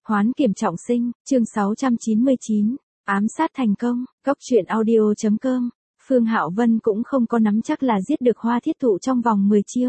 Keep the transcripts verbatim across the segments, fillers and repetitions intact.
Hoán kiểm trọng sinh, chương sáu trăm chín mươi chín, ám sát thành công, góc truyện audio chấm com. Phương Hạo Vân cũng không có nắm chắc là giết được Hoa Thiết Thụ trong vòng mười chiêu.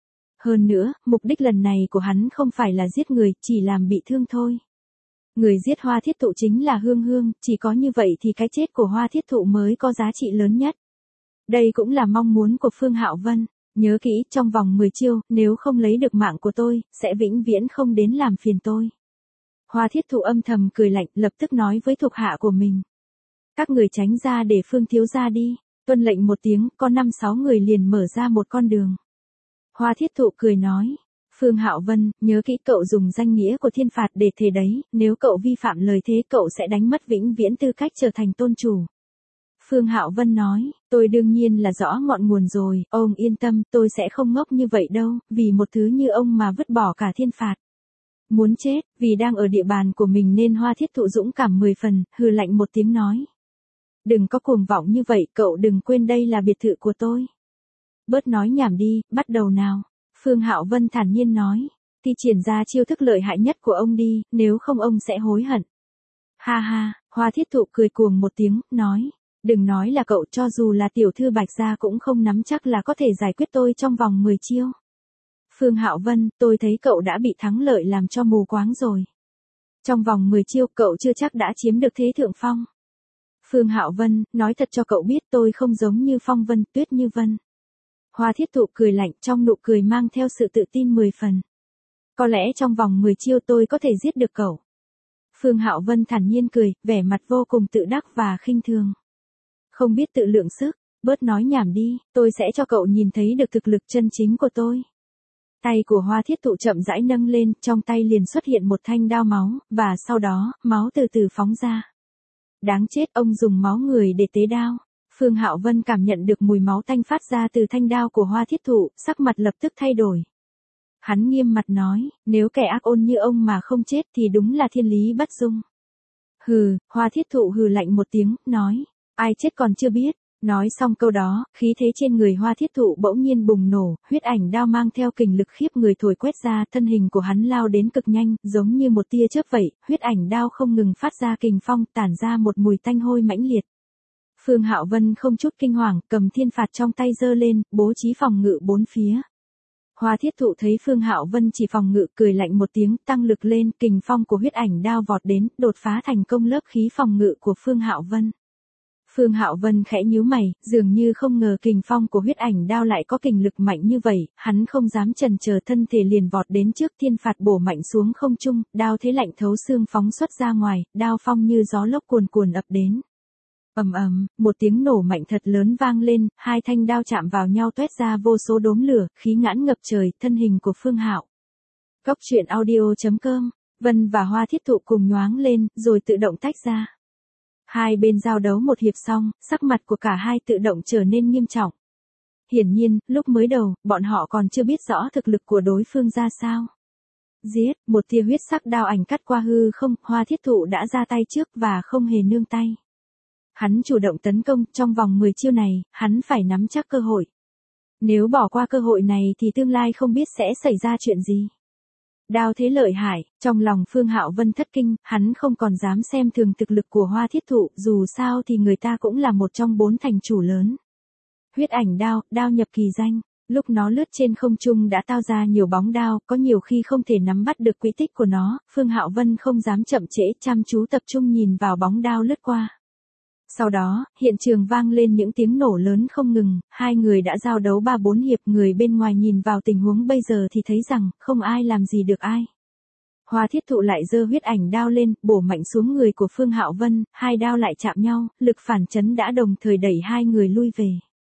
Hơn nữa, mục đích lần này của hắn không phải là giết người, chỉ làm bị thương thôi. Người giết Hoa Thiết Thụ chính là Hương Hương, chỉ có như vậy thì cái chết của Hoa Thiết Thụ mới có giá trị lớn nhất. Đây cũng là mong muốn của Phương Hạo Vân. Nhớ kỹ, trong vòng mười chiêu, nếu không lấy được mạng của tôi, sẽ vĩnh viễn không đến làm phiền tôi. Hoa Thiết Thụ âm thầm cười lạnh, lập tức nói với thuộc hạ của mình. Các người tránh ra để Phương thiếu gia đi. Tuân lệnh một tiếng, có năm sáu người liền mở ra một con đường. Hoa Thiết Thụ cười nói. Phương Hạo Vân, nhớ kỹ cậu dùng danh nghĩa của thiên phạt để thề đấy, nếu cậu vi phạm lời thế cậu sẽ đánh mất vĩnh viễn tư cách trở thành tôn chủ. Phương Hạo Vân nói, tôi đương nhiên là rõ ngọn nguồn rồi, ông yên tâm, tôi sẽ không ngốc như vậy đâu, vì một thứ như ông mà vứt bỏ cả thiên phạt. Muốn chết, vì đang ở địa bàn của mình nên Hoa Thiết Thụ dũng cảm mười phần, hừ lạnh một tiếng nói. Đừng có cuồng vọng như vậy, cậu đừng quên đây là biệt thự của tôi. Bớt nói nhảm đi, bắt đầu nào. Phương Hạo Vân thản nhiên nói, thì triển ra chiêu thức lợi hại nhất của ông đi, nếu không ông sẽ hối hận. Ha ha, Hoa Thiết Thụ cười cuồng một tiếng, nói. Đừng nói là cậu, cho dù là tiểu thư Bạch gia cũng không nắm chắc là có thể giải quyết tôi trong vòng mười chiêu. Phương Hạo Vân, tôi thấy cậu đã bị thắng lợi làm cho mù quáng rồi. Trong vòng mười chiêu cậu chưa chắc đã chiếm được thế thượng phong. Phương Hạo Vân, nói thật cho cậu biết tôi không giống như Phong Vân, Tuyết Như Vân. Hoa Thiết Thụ cười lạnh, trong nụ cười mang theo sự tự tin mười phần. Có lẽ trong vòng mười chiêu tôi có thể giết được cậu. Phương Hạo Vân thản nhiên cười, vẻ mặt vô cùng tự đắc và khinh thường. Không biết tự lượng sức, bớt nói nhảm đi, tôi sẽ cho cậu nhìn thấy được thực lực chân chính của tôi. Tay của Hoa Thiết Thụ chậm rãi nâng lên, trong tay liền xuất hiện một thanh đao máu, và sau đó, máu từ từ phóng ra. Đáng chết, ông dùng máu người để tế đao. Phương Hạo Vân cảm nhận được mùi máu tanh phát ra từ thanh đao của Hoa Thiết Thụ, sắc mặt lập tức thay đổi. Hắn nghiêm mặt nói, nếu kẻ ác ôn như ông mà không chết thì đúng là thiên lý bất dung. Hừ, Hoa Thiết Thụ hừ lạnh một tiếng, nói. Ai chết còn chưa biết. Nói xong câu đó, khí thế trên người Hoa Thiết Thụ bỗng nhiên bùng nổ, huyết ảnh đao mang theo kình lực khiếp người thổi quét ra, thân hình của hắn lao đến cực nhanh, giống như một tia chớp vậy, huyết ảnh đao không ngừng phát ra kình phong, tản ra một mùi tanh hôi mãnh liệt. Phương Hạo Vân không chút kinh hoàng, cầm thiên phạt trong tay giơ lên, bố trí phòng ngự bốn phía. Hoa Thiết Thụ thấy Phương Hạo Vân chỉ phòng ngự, cười lạnh một tiếng, tăng lực lên, kình phong của huyết ảnh đao vọt đến, đột phá thành công lớp khí phòng ngự của Phương Hạo Vân. Phương Hạo Vân khẽ nhíu mày, dường như không ngờ kình phong của huyết ảnh đao lại có kình lực mạnh như vậy, hắn không dám chần chờ, thân thể liền vọt đến trước, thiên phạt bổ mạnh xuống không trung, đao thế lạnh thấu xương phóng xuất ra ngoài, đao phong như gió lốc cuồn cuồn ập đến. Ầm ầm, một tiếng nổ mạnh thật lớn vang lên, hai thanh đao chạm vào nhau toét ra vô số đốm lửa, khí ngãn ngập trời, thân hình của Phương Hạo. Góc truyện audio chấm com, Vân và Hoa Thiết Thụ cùng nhoáng lên, rồi tự động tách ra. Hai bên giao đấu một hiệp xong, sắc mặt của cả hai tự động trở nên nghiêm trọng. Hiển nhiên, lúc mới đầu, bọn họ còn chưa biết rõ thực lực của đối phương ra sao. Giết, một tia huyết sắc đao ảnh cắt qua hư không, Hoa Thiết Thụ đã ra tay trước và không hề nương tay. Hắn chủ động tấn công, trong vòng mười chiêu này, hắn phải nắm chắc cơ hội. Nếu bỏ qua cơ hội này thì tương lai không biết sẽ xảy ra chuyện gì. Đao thế lợi hại, trong lòng Phương Hạo Vân thất kinh, hắn không còn dám xem thường thực lực của Hoa Thiết Thụ, dù sao thì người ta cũng là một trong bốn thành chủ lớn. Huyết ảnh đao, đao nhập kỳ danh, lúc nó lướt trên không trung đã tạo ra nhiều bóng đao, có nhiều khi không thể nắm bắt được quỹ tích của nó, Phương Hạo Vân không dám chậm trễ, chăm chú tập trung nhìn vào bóng đao lướt qua. Sau đó, hiện trường vang lên những tiếng nổ lớn không ngừng, hai người đã giao đấu ba bốn hiệp, người bên ngoài nhìn vào tình huống bây giờ thì thấy rằng, không ai làm gì được ai. Hoa Thiết Thụ lại giơ huyết ảnh đao lên, bổ mạnh xuống người của Phương Hạo Vân, hai đao lại chạm nhau, lực phản chấn đã đồng thời đẩy hai người lui về.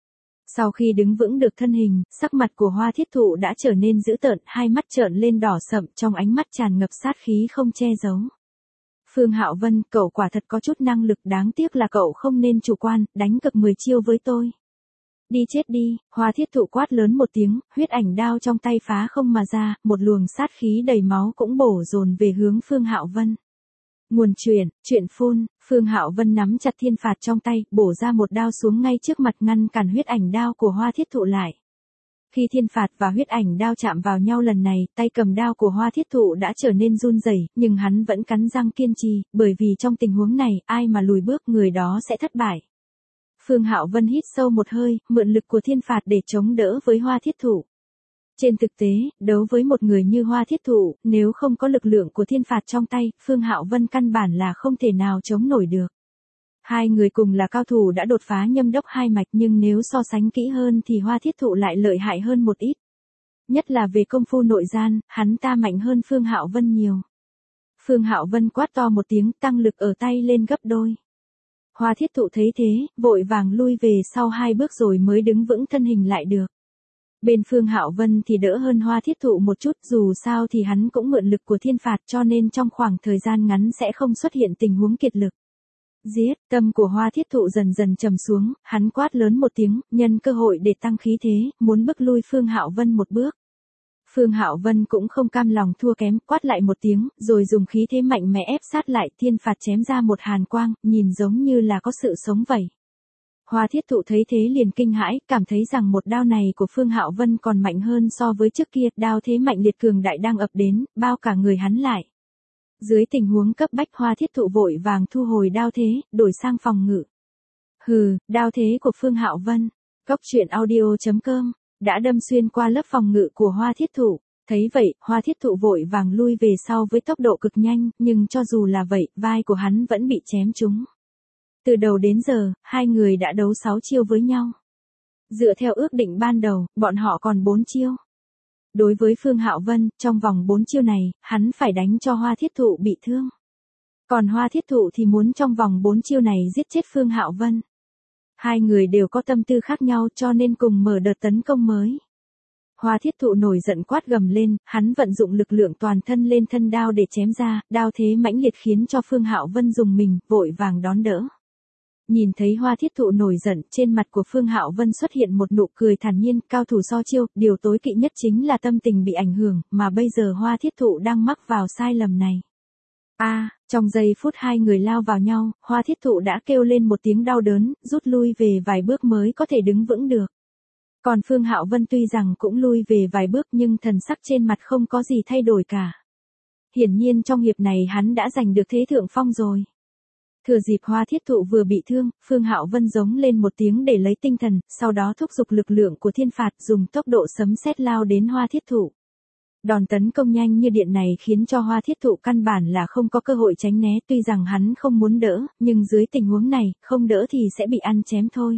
Sau khi đứng vững được thân hình, sắc mặt của Hoa Thiết Thụ đã trở nên dữ tợn, hai mắt trợn lên đỏ sậm, trong ánh mắt tràn ngập sát khí không che giấu. Phương Hạo Vân, cậu quả thật có chút năng lực, đáng tiếc là cậu không nên chủ quan, đánh cực mười chiêu với tôi. Đi chết đi, Hoa Thiết Thụ quát lớn một tiếng, huyết ảnh đao trong tay phá không mà ra, một luồng sát khí đầy máu cũng bổ dồn về hướng Phương Hạo Vân. Nguồn truyền, truyện phun, Phương Hạo Vân nắm chặt thiên phạt trong tay, bổ ra một đao xuống ngay trước mặt ngăn cản huyết ảnh đao của Hoa Thiết Thụ lại. Khi thiên phạt và huyết ảnh đao chạm vào nhau lần này, tay cầm đao của Hoa Thiết Thụ đã trở nên run rẩy, nhưng hắn vẫn cắn răng kiên trì, bởi vì trong tình huống này, ai mà lùi bước người đó sẽ thất bại. Phương Hạo Vân hít sâu một hơi, mượn lực của thiên phạt để chống đỡ với Hoa Thiết Thụ. Trên thực tế, đấu với một người như Hoa Thiết Thụ, nếu không có lực lượng của thiên phạt trong tay, Phương Hạo Vân căn bản là không thể nào chống nổi được. Hai người cùng là cao thủ đã đột phá nhâm đốc hai mạch, nhưng nếu so sánh kỹ hơn thì Hoa Thiết Thụ lại lợi hại hơn một ít. Nhất là về công phu nội gian, hắn ta mạnh hơn Phương Hạo Vân nhiều. Phương Hạo Vân quát to một tiếng, tăng lực ở tay lên gấp đôi. Hoa Thiết Thụ thấy thế, vội vàng lui về sau hai bước rồi mới đứng vững thân hình lại được. Bên Phương Hạo Vân thì đỡ hơn Hoa Thiết Thụ một chút, dù sao thì hắn cũng mượn lực của thiên phạt, cho nên trong khoảng thời gian ngắn sẽ không xuất hiện tình huống kiệt lực. Giết, tâm của Hoa Thiết Thụ dần dần trầm xuống, hắn quát lớn một tiếng, nhân cơ hội để tăng khí thế, muốn bức lui Phương Hạo Vân một bước. Phương Hạo Vân cũng không cam lòng thua kém, quát lại một tiếng, rồi dùng khí thế mạnh mẽ ép sát lại, thiên phạt chém ra một hàn quang, nhìn giống như là có sự sống vậy. Hoa Thiết Thụ thấy thế liền kinh hãi, cảm thấy rằng một đao này của Phương Hạo Vân còn mạnh hơn so với trước kia, đao thế mạnh liệt cường đại đang ập đến, bao cả người hắn lại. Dưới tình huống cấp bách, Hoa Thiết Thụ vội vàng thu hồi đao thế, đổi sang phòng ngự. Hừ, đao thế của Phương Hạo Vân, Cốc Truyện Audio chấm com, đã đâm xuyên qua lớp phòng ngự của Hoa Thiết Thụ. Thấy vậy, Hoa Thiết Thụ vội vàng lui về sau với tốc độ cực nhanh, nhưng cho dù là vậy, vai của hắn vẫn bị chém trúng. Từ đầu đến giờ, hai người đã đấu sáu chiêu với nhau. Dựa theo ước định ban đầu, bọn họ còn bốn chiêu. Đối với Phương Hạo Vân, trong vòng bốn chiêu này, hắn phải đánh cho Hoa Thiết Thụ bị thương. Còn Hoa Thiết Thụ thì muốn trong vòng bốn chiêu này giết chết Phương Hạo Vân. Hai người đều có tâm tư khác nhau cho nên cùng mở đợt tấn công mới. Hoa Thiết Thụ nổi giận quát gầm lên, hắn vận dụng lực lượng toàn thân lên thân đao để chém ra, đao thế mãnh liệt khiến cho Phương Hạo Vân dùng mình, vội vàng đón đỡ. Nhìn thấy Hoa Thiết Thụ nổi giận, trên mặt của Phương Hạo Vân xuất hiện một nụ cười thản nhiên, cao thủ so chiêu, điều tối kỵ nhất chính là tâm tình bị ảnh hưởng, mà bây giờ Hoa Thiết Thụ đang mắc vào sai lầm này. A, à, trong giây phút hai người lao vào nhau, Hoa Thiết Thụ đã kêu lên một tiếng đau đớn, rút lui về vài bước mới có thể đứng vững được. Còn Phương Hạo Vân tuy rằng cũng lui về vài bước nhưng thần sắc trên mặt không có gì thay đổi cả. Hiển nhiên trong hiệp này hắn đã giành được thế thượng phong rồi. Thừa dịp Hoa Thiết Thụ vừa bị thương, Phương Hạo Vân giống lên một tiếng để lấy tinh thần, sau đó thúc giục lực lượng của thiên phạt dùng tốc độ sấm sét lao đến Hoa Thiết Thụ. Đòn tấn công nhanh như điện này khiến cho Hoa Thiết Thụ căn bản là không có cơ hội tránh né, tuy rằng hắn không muốn đỡ, nhưng dưới tình huống này, không đỡ thì sẽ bị ăn chém thôi.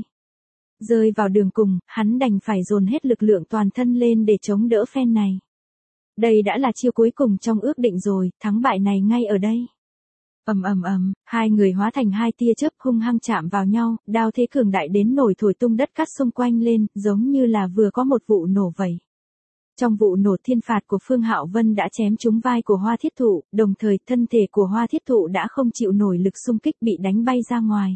Rơi vào đường cùng, hắn đành phải dồn hết lực lượng toàn thân lên để chống đỡ phen này. Đây đã là chiêu cuối cùng trong ước định rồi, thắng bại này ngay ở đây. Ầm ầm ầm, hai người hóa thành hai tia chớp hung hăng chạm vào nhau, đao thế cường đại đến nổi thổi tung đất cát xung quanh lên, giống như là vừa có một vụ nổ vậy. Trong vụ nổ, thiên phạt của Phương Hạo Vân đã chém trúng vai của Hoa Thiết Thụ, đồng thời thân thể của Hoa Thiết Thụ đã không chịu nổi lực xung kích bị đánh bay ra ngoài.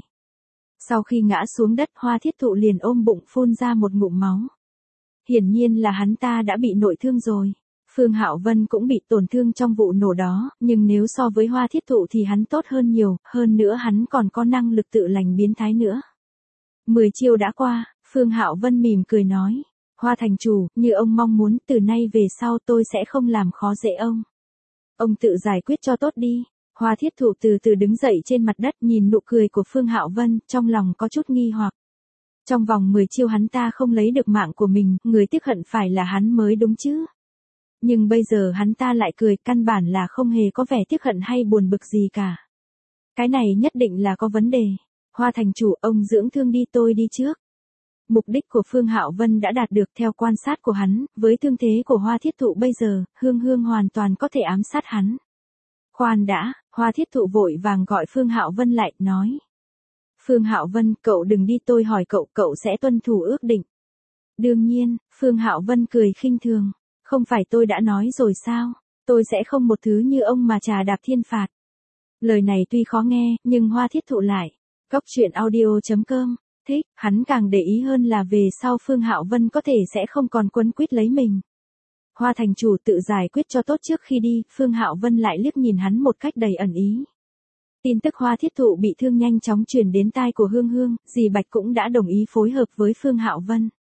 Sau khi ngã xuống đất, Hoa Thiết Thụ liền ôm bụng phun ra một ngụm máu. Hiển nhiên là hắn ta đã bị nội thương rồi. Phương Hạo Vân cũng bị tổn thương trong vụ nổ đó, nhưng nếu so với Hoa Thiết Thụ thì hắn tốt hơn nhiều, hơn nữa hắn còn có năng lực tự lành biến thái nữa. Mười chiêu đã qua, Phương Hạo Vân mỉm cười nói, Hoa thành chủ, như ông mong muốn, từ nay về sau tôi sẽ không làm khó dễ ông. Ông tự giải quyết cho tốt đi. Hoa Thiết Thụ từ từ đứng dậy trên mặt đất, nhìn nụ cười của Phương Hạo Vân, trong lòng có chút nghi hoặc. Trong vòng mười chiêu hắn ta không lấy được mạng của mình, người tiếc hận phải là hắn mới đúng chứ. Nhưng bây giờ hắn ta lại cười, căn bản là không hề có vẻ tiếc hận hay buồn bực gì cả. Cái này nhất định là có vấn đề. Hoa thành chủ, ông dưỡng thương đi, tôi đi trước. Mục đích của Phương Hạo Vân đã đạt được. Theo quan sát của hắn, với thương thế của Hoa Thiết Thụ bây giờ, Hương Hương hoàn toàn có thể ám sát hắn. Khoan đã, Hoa Thiết Thụ vội vàng gọi Phương Hạo Vân lại, nói. Phương Hạo Vân, cậu đừng đi, tôi hỏi cậu, cậu sẽ tuân thủ ước định. Đương nhiên, Phương Hạo Vân cười khinh thường. Không phải tôi đã nói rồi sao, tôi sẽ không một thứ như ông mà trà đạp thiên phạt. Lời này tuy khó nghe, nhưng Hoa Thiết Thụ lại. Cốc Truyện Audio chấm com, thích, hắn càng để ý hơn là về sau Phương Hạo Vân có thể sẽ không còn quấn quýt lấy mình. Hoa thành chủ tự giải quyết cho tốt trước khi đi, Phương Hạo Vân lại liếc nhìn hắn một cách đầy ẩn ý. Tin tức Hoa Thiết Thụ bị thương nhanh chóng truyền đến tai của Hương Hương, dì Bạch cũng đã đồng ý phối hợp với Phương Hạo Vân.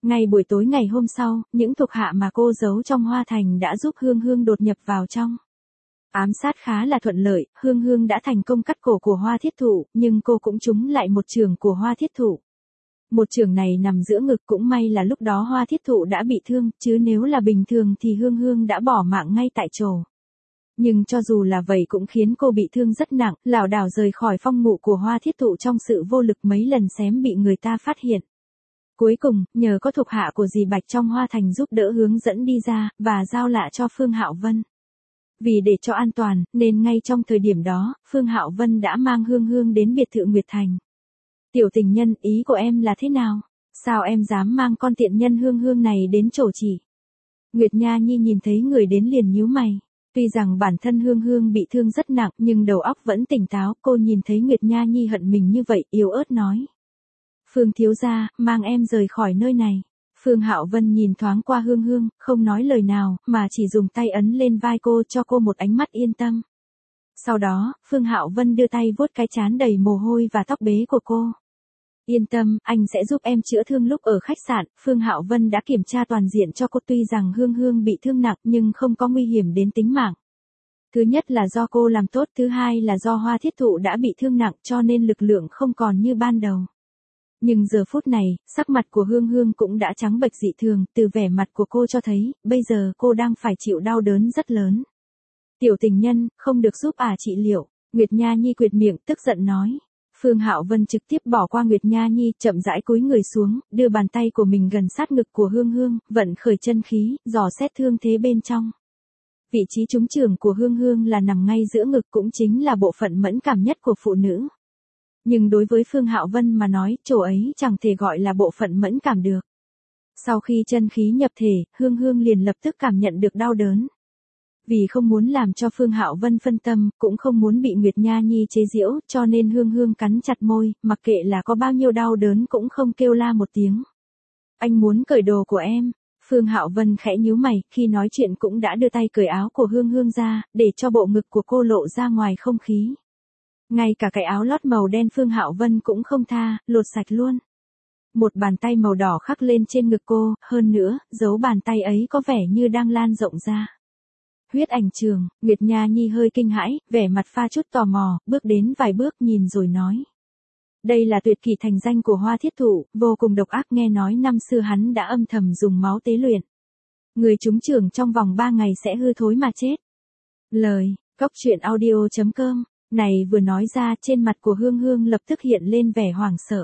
Ngay buổi tối ngày hôm sau, những thuộc hạ mà cô giấu trong Hoa Thành đã giúp Hương Hương đột nhập vào trong. Ám sát khá là thuận lợi, Hương Hương đã thành công cắt cổ của Hoa Thiết Thụ, nhưng cô cũng trúng lại một chưởng của Hoa Thiết Thụ. Một chưởng này nằm giữa ngực, cũng may là lúc đó Hoa Thiết Thụ đã bị thương, chứ nếu là bình thường thì Hương Hương đã bỏ mạng ngay tại chỗ. Nhưng cho dù là vậy cũng khiến cô bị thương rất nặng, lảo đảo rời khỏi phong ngụ của Hoa Thiết Thụ trong sự vô lực, mấy lần xém bị người ta phát hiện. Cuối cùng, nhờ có thuộc hạ của dì Bạch trong Hoa Thành giúp đỡ hướng dẫn đi ra, và giao lại cho Phương Hạo Vân. Vì để cho an toàn, nên ngay trong thời điểm đó, Phương Hạo Vân đã mang Hương Hương đến biệt thự Nguyệt Thành. Tiểu tình nhân, ý của em là thế nào? Sao em dám mang con tiện nhân Hương Hương này đến chỗ chị? Nguyệt Nha Nhi nhìn thấy người đến liền nhíu mày. Tuy rằng bản thân Hương Hương bị thương rất nặng, nhưng đầu óc vẫn tỉnh táo, cô nhìn thấy Nguyệt Nha Nhi hận mình như vậy, yếu ớt nói. Phương thiếu gia, mang em rời khỏi nơi này. Phương Hạo Vân nhìn thoáng qua Hương Hương, không nói lời nào, mà chỉ dùng tay ấn lên vai cô cho cô một ánh mắt yên tâm. Sau đó, Phương Hạo Vân đưa tay vuốt cái trán đầy mồ hôi và tóc bế của cô. Yên tâm, anh sẽ giúp em chữa thương. Lúc ở khách sạn, Phương Hạo Vân đã kiểm tra toàn diện cho cô, tuy rằng Hương Hương bị thương nặng nhưng không có nguy hiểm đến tính mạng. Thứ nhất là do cô làm tốt, thứ hai là do Hoa Thiết Thụ đã bị thương nặng cho nên lực lượng không còn như ban đầu. Nhưng giờ phút này, sắc mặt của Hương Hương cũng đã trắng bệch dị thường, từ vẻ mặt của cô cho thấy, bây giờ cô đang phải chịu đau đớn rất lớn. Tiểu tình nhân, không được giúp à trị liệu. Nguyệt Nha Nhi quệt miệng, tức giận nói. Phương Hạo Vân trực tiếp bỏ qua Nguyệt Nha Nhi, chậm rãi cúi người xuống, đưa bàn tay của mình gần sát ngực của Hương Hương, vận khởi chân khí, dò xét thương thế bên trong. Vị trí trúng chưởng của Hương Hương là nằm ngay giữa ngực, cũng chính là bộ phận mẫn cảm nhất của phụ nữ. Nhưng đối với Phương Hạo Vân mà nói, chỗ ấy chẳng thể gọi là bộ phận mẫn cảm được. Sau khi chân khí nhập thể, Hương Hương liền lập tức cảm nhận được đau đớn. Vì không muốn làm cho Phương Hạo Vân phân tâm, cũng không muốn bị Nguyệt Nha Nhi chế giễu, cho nên Hương Hương cắn chặt môi, mặc kệ là có bao nhiêu đau đớn cũng không kêu la một tiếng. Anh muốn cởi đồ của em. Phương Hạo Vân khẽ nhíu mày, khi nói chuyện cũng đã đưa tay cởi áo của Hương Hương ra, để cho bộ ngực của cô lộ ra ngoài không khí. Ngay cả cái áo lót màu đen Phương Hạo Vân cũng không tha, lột sạch luôn. Một bàn tay màu đỏ khắc lên trên ngực cô, hơn nữa, dấu bàn tay ấy có vẻ như đang lan rộng ra. Huyết ảnh trường, Nguyệt Nha Nhi hơi kinh hãi, vẻ mặt pha chút tò mò, bước đến vài bước nhìn rồi nói. Đây là tuyệt kỹ thành danh của Hoa Thiết Thụ, vô cùng độc ác, nghe nói năm xưa hắn đã âm thầm dùng máu tế luyện. Người trúng chưởng trong vòng ba ngày sẽ hư thối mà chết. Lời, cốc truyện audio chấm com, này vừa nói ra, trên mặt của Hương Hương lập tức hiện lên vẻ hoảng sợ.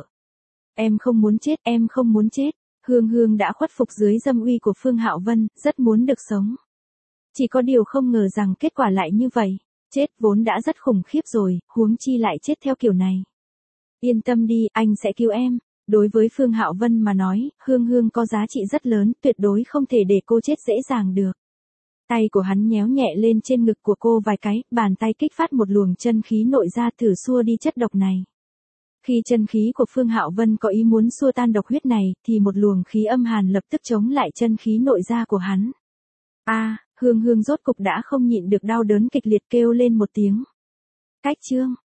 Em không muốn chết, em không muốn chết. Hương Hương đã khuất phục dưới dâm uy của Phương Hạo Vân, rất muốn được sống. Chỉ có điều không ngờ rằng kết quả lại như vậy. Chết vốn đã rất khủng khiếp rồi, huống chi lại chết theo kiểu này. Yên tâm đi, anh sẽ cứu em. Đối với Phương Hạo Vân mà nói, Hương Hương có giá trị rất lớn, tuyệt đối không thể để cô chết dễ dàng được. Tay của hắn nhéo nhẹ lên trên ngực của cô vài cái, bàn tay kích phát một luồng chân khí nội ra thử xua đi chất độc này. Khi chân khí của Phương Hạo Vân có ý muốn xua tan độc huyết này, thì một luồng khí âm hàn lập tức chống lại chân khí nội ra của hắn. A, à, Hương Hương rốt cục đã không nhịn được đau đớn kịch liệt kêu lên một tiếng. Cách chương.